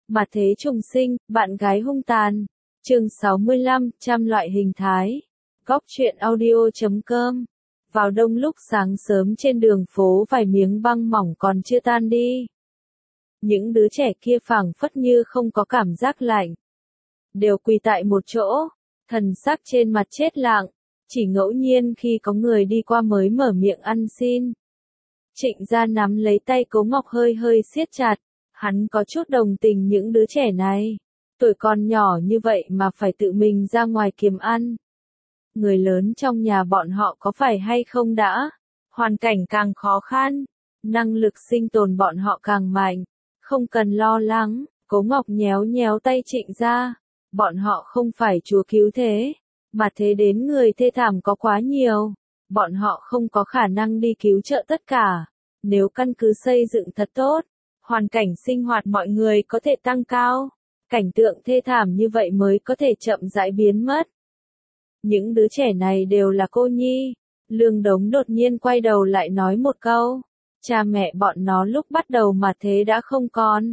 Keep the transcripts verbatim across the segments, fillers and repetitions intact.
Mà thế trùng sinh, bạn gái hung tàn. Chương sáu mươi lăm, trăm loại hình thái. Góc truyện audio chấm com. Vào đông lúc sáng sớm trên đường phố vài miếng băng mỏng còn chưa tan đi. Những đứa trẻ kia phảng phất như không có cảm giác lạnh. Đều quỳ tại một chỗ, thần sắc trên mặt chết lặng, chỉ ngẫu nhiên khi có người đi qua mới mở miệng ăn xin. Trịnh Gia nắm lấy tay Cố Ngọc hơi hơi siết chặt, hắn có chút đồng tình những đứa trẻ này. Tuổi còn nhỏ như vậy mà phải tự mình ra ngoài kiếm ăn. Người lớn trong nhà bọn họ có phải hay không đã? Hoàn cảnh càng khó khăn, năng lực sinh tồn bọn họ càng mạnh. Không cần lo lắng, Cố Ngọc nhéo nhéo tay Trịnh Gia. Bọn họ không phải chúa cứu thế, mà thế đến người thê thảm có quá nhiều. Bọn họ không có khả năng đi cứu trợ tất cả. Nếu căn cứ xây dựng thật tốt, hoàn cảnh sinh hoạt mọi người có thể tăng cao. Cảnh tượng thê thảm như vậy mới có thể chậm rãi biến mất. Những đứa trẻ này đều là cô nhi. Lương Đống đột nhiên quay đầu lại nói một câu. Cha mẹ bọn nó lúc bắt đầu mà thế đã không còn.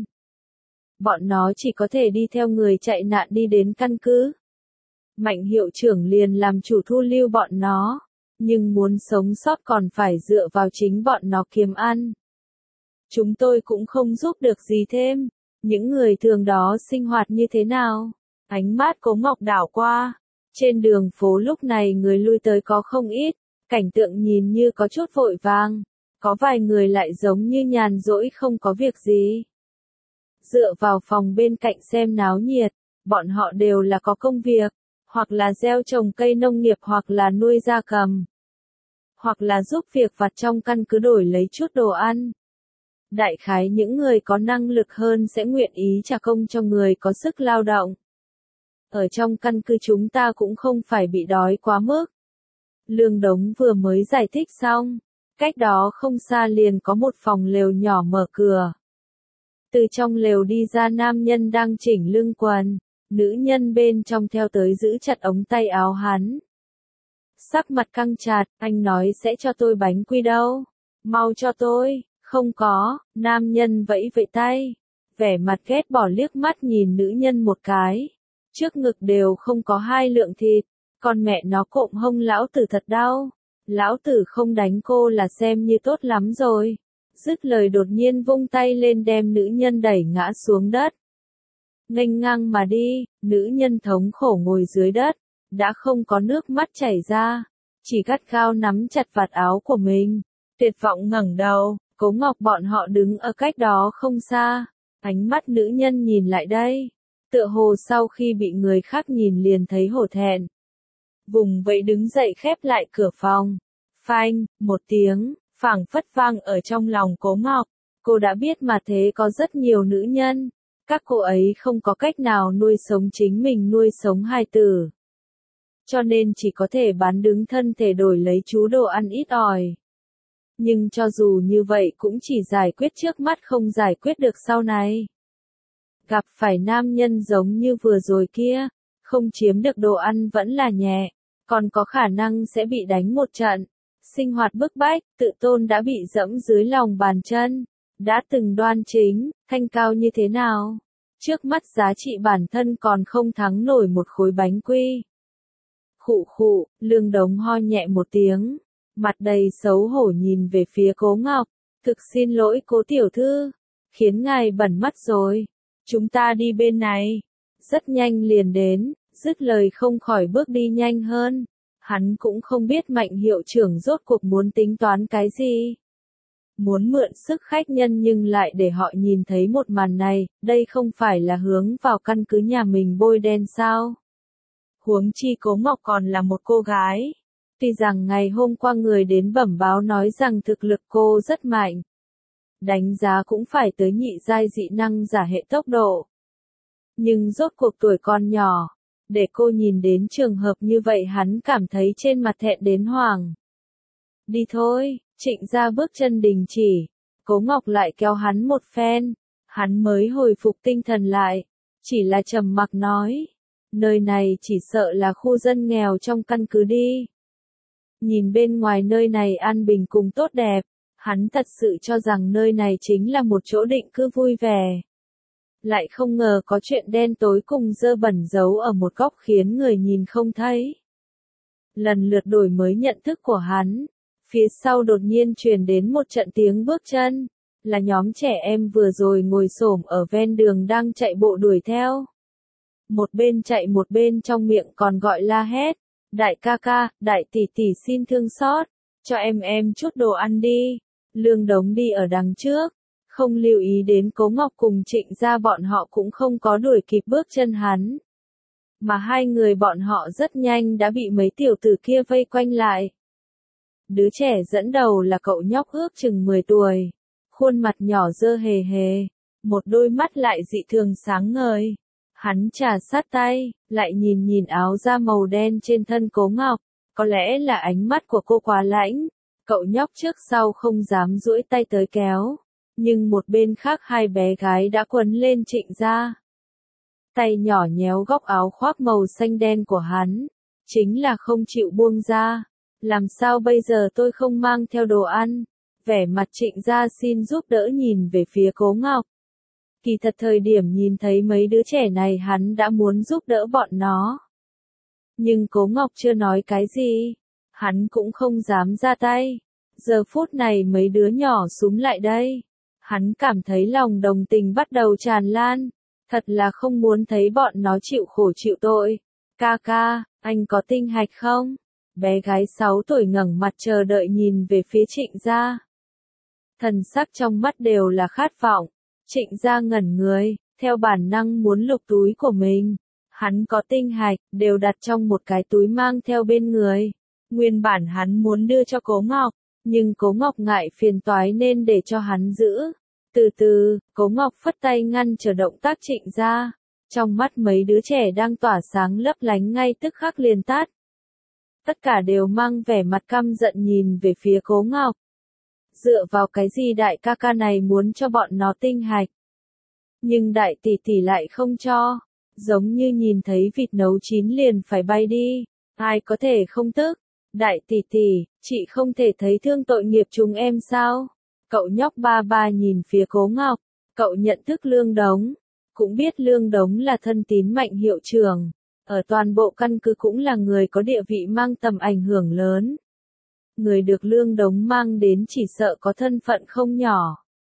Bọn nó chỉ có thể đi theo người chạy nạn đi đến căn cứ. Mạnh hiệu trưởng liền làm chủ thu lưu bọn nó. Nhưng muốn sống sót còn phải dựa vào chính bọn nó kiếm ăn. Chúng tôi cũng không giúp được gì thêm. Những người thường đó sinh hoạt như thế nào? Ánh mắt Cố Ngọc đảo qua. Trên đường phố lúc này người lui tới có không ít. Cảnh tượng nhìn như có chút vội vàng. Có vài người lại giống như nhàn rỗi không có việc gì. Dựa vào phòng bên cạnh xem náo nhiệt. Bọn họ đều là có công việc. Hoặc là gieo trồng cây nông nghiệp hoặc là nuôi gia cầm. Hoặc là giúp việc vặt trong căn cứ đổi lấy chút đồ ăn. Đại khái những người có năng lực hơn sẽ nguyện ý trả công cho người có sức lao động. Ở trong căn cứ chúng ta cũng không phải bị đói quá mức. Lương Đống vừa mới giải thích xong. Cách đó không xa liền có một phòng lều nhỏ mở cửa. Từ trong lều đi ra nam nhân đang chỉnh lưng quần. Nữ nhân bên trong theo tới giữ chặt ống tay áo hắn. Sắc mặt căng chặt, anh nói sẽ cho tôi bánh quy đâu. Mau cho tôi. Không có, nam nhân vẫy vẫy tay. Vẻ mặt ghét bỏ liếc mắt nhìn nữ nhân một cái. Trước ngực đều không có hai lượng thịt. Con mẹ nó cộm hông lão tử thật đau. Lão tử không đánh cô là xem như tốt lắm rồi. Dứt lời đột nhiên vung tay lên đem nữ nhân đẩy ngã xuống đất. Nghênh ngang mà đi, nữ nhân thống khổ ngồi dưới đất. Đã không có nước mắt chảy ra. Chỉ gắt gao nắm chặt vạt áo của mình. Tuyệt vọng ngẩng đầu. Cố Ngọc bọn họ đứng ở cách đó không xa. Ánh mắt nữ nhân nhìn lại đây. Tựa hồ sau khi bị người khác nhìn liền thấy hổ thẹn. Vùng vẫy đứng dậy khép lại cửa phòng. Phanh, một tiếng, phảng phất vang ở trong lòng Cố Ngọc. Cô đã biết mà thế có rất nhiều nữ nhân. Các cô ấy không có cách nào nuôi sống chính mình nuôi sống hài tử. Cho nên chỉ có thể bán đứng thân thể đổi lấy chú đồ ăn ít ỏi. Nhưng cho dù như vậy cũng chỉ giải quyết trước mắt không giải quyết được sau này. Gặp phải nam nhân giống như vừa rồi kia, không chiếm được đồ ăn vẫn là nhẹ, còn có khả năng sẽ bị đánh một trận. Sinh hoạt bức bách, tự tôn đã bị dẫm dưới lòng bàn chân. Đã từng đoan chính, thanh cao như thế nào? Trước mắt giá trị bản thân còn không thắng nổi một khối bánh quy. Khụ khụ, Lương Đống ho nhẹ một tiếng. Mặt đầy xấu hổ nhìn về phía Cố Ngọc. Thực xin lỗi Cố tiểu thư. Khiến ngài bẩn mắt rồi. Chúng ta đi bên này. Rất nhanh liền đến. Dứt lời không khỏi bước đi nhanh hơn. Hắn cũng không biết Mạnh hiệu trưởng rốt cuộc muốn tính toán cái gì. Muốn mượn sức khách nhân nhưng lại để họ nhìn thấy một màn này. Đây không phải là hướng vào căn cứ nhà mình bôi đen sao? Huống chi Cố Ngọc còn là một cô gái. Tuy rằng ngày hôm qua người đến bẩm báo nói rằng thực lực cô rất mạnh. Đánh giá cũng phải tới nhị giai dị năng giả hệ tốc độ. Nhưng rốt cuộc tuổi còn nhỏ. Để cô nhìn đến trường hợp như vậy hắn cảm thấy trên mặt thẹn đến hoảng. Đi thôi, Trịnh Gia bước chân đình chỉ. Cố Ngọc lại kéo hắn một phen. Hắn mới hồi phục tinh thần lại. Chỉ là trầm mặc nói. Nơi này chỉ sợ là khu dân nghèo trong căn cứ đi. Nhìn bên ngoài nơi này an bình cùng tốt đẹp, hắn thật sự cho rằng nơi này chính là một chỗ định cư vui vẻ. lại không ngờ có chuyện đen tối cùng dơ bẩn giấu ở một góc khiến người nhìn không thấy. Lần lượt đổi mới nhận thức của hắn, phía sau đột nhiên truyền đến một trận tiếng bước chân, là nhóm trẻ em vừa rồi ngồi xổm ở ven đường đang chạy bộ đuổi theo. Một bên chạy một bên trong miệng còn gọi la hét, đại ca ca, đại tỷ tỷ xin thương xót, cho em em chút đồ ăn đi. Lương Đống đi ở đằng trước, không lưu ý đến Cố Ngọc cùng Trịnh Gia bọn họ cũng không có đuổi kịp bước chân hắn. Mà hai người bọn họ rất nhanh đã bị mấy tiểu tử kia vây quanh lại. Đứa trẻ dẫn đầu là cậu nhóc ước chừng mười tuổi, khuôn mặt nhỏ dơ hề hề, một đôi mắt lại dị thường sáng ngời. Hắn trà sát tay, lại nhìn nhìn áo da màu đen trên thân Cố Ngọc, có lẽ là ánh mắt của cô quá lãnh, cậu nhóc trước sau không dám duỗi tay tới kéo, nhưng một bên khác hai bé gái đã quấn lên Trịnh Gia. Tay nhỏ nhéo góc áo khoác màu xanh đen của hắn, chính là không chịu buông ra. Làm sao bây giờ tôi không mang theo đồ ăn? Vẻ mặt Trịnh Gia xin giúp đỡ nhìn về phía Cố Ngọc. Kỳ thật thời điểm nhìn thấy mấy đứa trẻ này hắn đã muốn giúp đỡ bọn nó. Nhưng Cố Ngọc chưa nói cái gì, hắn cũng không dám ra tay. Giờ phút này mấy đứa nhỏ súm lại đây, hắn cảm thấy lòng đồng tình bắt đầu tràn lan, thật là không muốn thấy bọn nó chịu khổ chịu tội. Ca ca, anh có tinh hạch không? Bé gái sáu tuổi ngẩng mặt chờ đợi nhìn về phía Trịnh Gia. Thần sắc trong mắt đều là khát vọng. Trịnh Gia ngẩn người, theo bản năng muốn lục túi của mình. Hắn có tinh hạch, đều đặt trong một cái túi mang theo bên người. Nguyên bản hắn muốn đưa cho Cố Ngọc, nhưng Cố Ngọc ngại phiền toái nên để cho hắn giữ. Từ từ, Cố Ngọc phất tay ngăn trở động tác Trịnh Gia. Trong mắt mấy đứa trẻ đang tỏa sáng lấp lánh ngay tức khắc liền tắt. Tất cả đều mang vẻ mặt căm giận nhìn về phía Cố Ngọc. Dựa vào cái gì đại ca ca này muốn cho bọn nó tinh hạch? Nhưng đại tỷ tỷ lại không cho. Giống như nhìn thấy vịt nấu chín liền phải bay đi. Ai có thể không tức? Đại tỷ tỷ, chị không thể thấy thương tội nghiệp chúng em sao? Cậu nhóc ba ba nhìn phía Cố Ngọc. Cậu nhận thức Lương Đống. Cũng biết Lương Đống là thân tín Mạnh hiệu trưởng. Ở toàn bộ căn cứ cũng là người có địa vị mang tầm ảnh hưởng lớn. Người được Lương Đống mang đến chỉ sợ có thân phận không nhỏ.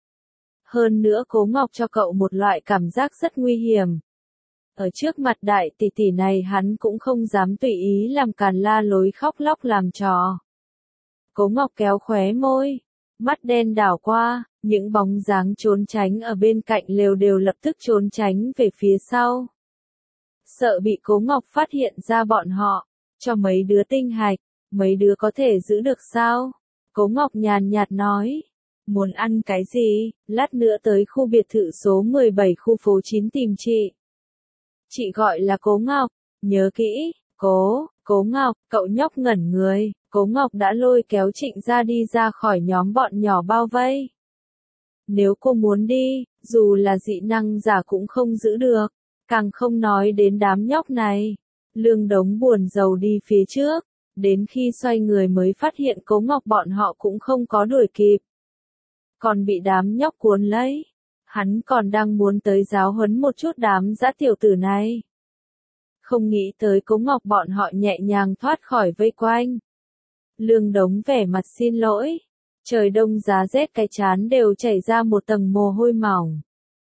Hơn nữa Cố Ngọc cho cậu một loại cảm giác rất nguy hiểm. Ở trước mặt đại tỷ tỷ này hắn cũng không dám tùy ý làm càn la lối khóc lóc làm trò. Cố Ngọc kéo khóe môi, mắt đen đảo qua, những bóng dáng trốn tránh ở bên cạnh lều đều lập tức trốn tránh về phía sau. Sợ bị Cố Ngọc phát hiện ra bọn họ, cho mấy đứa tinh hạch, mấy đứa có thể giữ được sao? Cố Ngọc nhàn nhạt nói, muốn ăn cái gì, lát nữa tới khu biệt thự số mười bảy khu phố chín tìm chị. Chị gọi là Cố Ngọc, nhớ kỹ, Cố, Cố Ngọc, cậu nhóc ngẩn người, Cố Ngọc đã lôi kéo Trịnh Gia đi ra khỏi nhóm bọn nhỏ bao vây. Nếu cô muốn đi, dù là dị năng giả cũng không giữ được. Càng không nói đến đám nhóc này. Lương Đống buồn rầu đi phía trước, đến khi xoay người mới phát hiện Cố Ngọc bọn họ cũng không có đuổi kịp. Còn bị đám nhóc cuốn lấy. Hắn còn đang muốn tới giáo huấn một chút đám dã tiểu tử này. Không nghĩ tới Cố Ngọc bọn họ nhẹ nhàng thoát khỏi vây quanh. Lương Đống vẻ mặt xin lỗi. Trời đông giá rét cái trán đều chảy ra một tầng mồ hôi mỏng.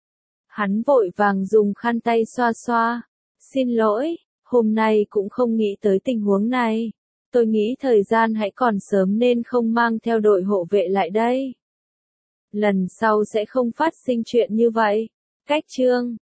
Hắn vội vàng dùng khăn tay xoa xoa. Xin lỗi, hôm nay cũng không nghĩ tới tình huống này. Tôi nghĩ thời gian hãy còn sớm nên không mang theo đội hộ vệ lại đây. Lần sau sẽ không phát sinh chuyện như vậy. Cách chương